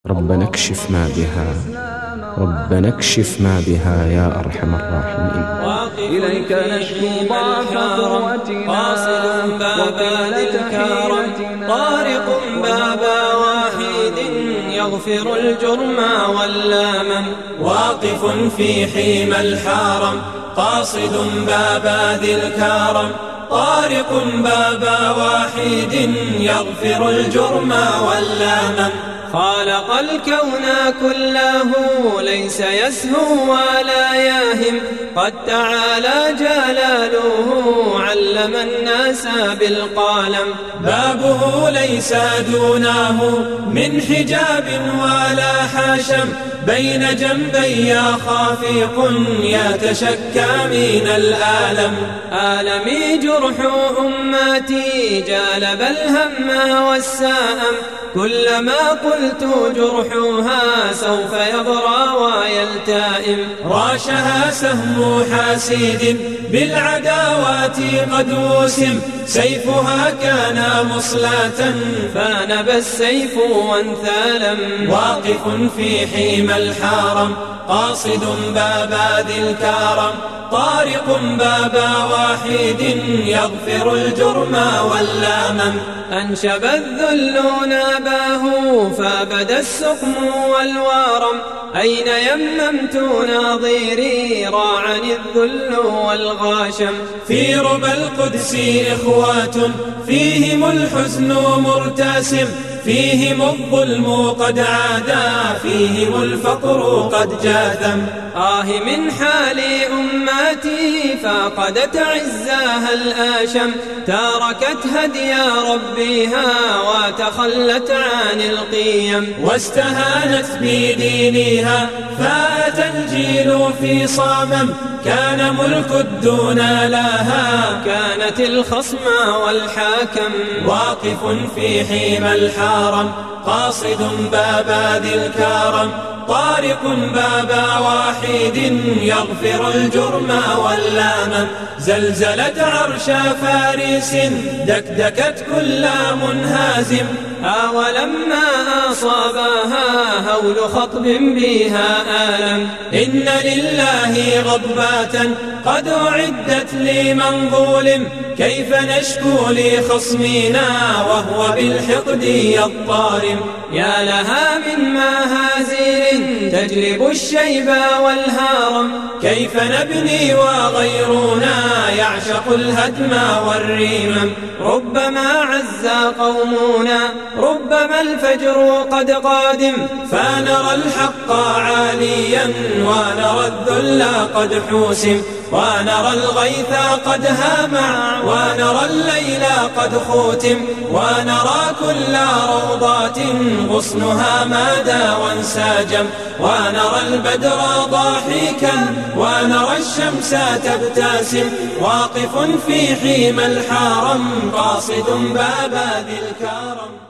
ربنا اكشف ما بها، ربنا اكشف ما بها يا أرحم الراحمين. إليك نشكو ضعف قوتنا وقلة حيلتنا، طارق بابا واحد يغفر الجرم واللامم، واقف في حيم الحرم قاصد بابا ذي الكرم، طارق بابا واحد يغفر الجرم واللامم. خالق الكون كله ليس يسهو ولا ياهم، قد تعالى جلاله علم الناس بالقلم، بابه ليس دونه من حجاب ولا حاشم، بين جنبي خافق يتشكى من الآلم، آلمي جرح أمتي جالب الهم والسام، كلما قلت جرحها سوف يضرى ويلتئم، راشها سهم حاسد بالعداوات قد وسم، سيفها كان مصلاة فنبى السيف وانثلم، واقف في حيم الحرم قاصد بابا ذي الكرم، طارق بابا واحد يغفر الجرم واللامم، أنشب الذل ناباه فبدا السقم والوارم، أين يممت ناظيري راعني الذل والغاشم، في ربى القدس إخوات فيهم الحزن مرتسم، فيهم الظلم قد عادا فيهم الفقر قد جاثم، من حال أمتي فقدت عزاها الآشم، تاركت هدي ربها وتخلت عن القيم، واستهانت بدينها فات الجيل في صمم، كان ملك الدنيا لها كانت الخصم والحاكم، واقف في حيم الحرم قاصد بابا ذي الكرم، طارق بابا واحد يغفر الجرم واللامم، زلزلت عرش فارس دكدكت كل منهازم، ولما أصابها هول خطب بها آلم، إن لله غضبات قد أعدت لمن ظلم، كيف نشكو لخصمنا وهو بالحقد يضطرم، يا لها من مهازيل تجلب الشيب والهرم، كيف نبني وغيرنا يعشق الهدم والرمم، ربما عز قومنا ربما الفجر قد قادم، فنرى الحق عاليا ونرى الذل قد حوسم، ونرى الغيث قد هامع ونرى الليل قد خوتم، ونرى كل روضات غصنها مادى وانساجم، ونرى البدر ضاحكا ونرى الشمس تبتسم، واقف في حيم الحرم قاصد بابا ذي الكرم.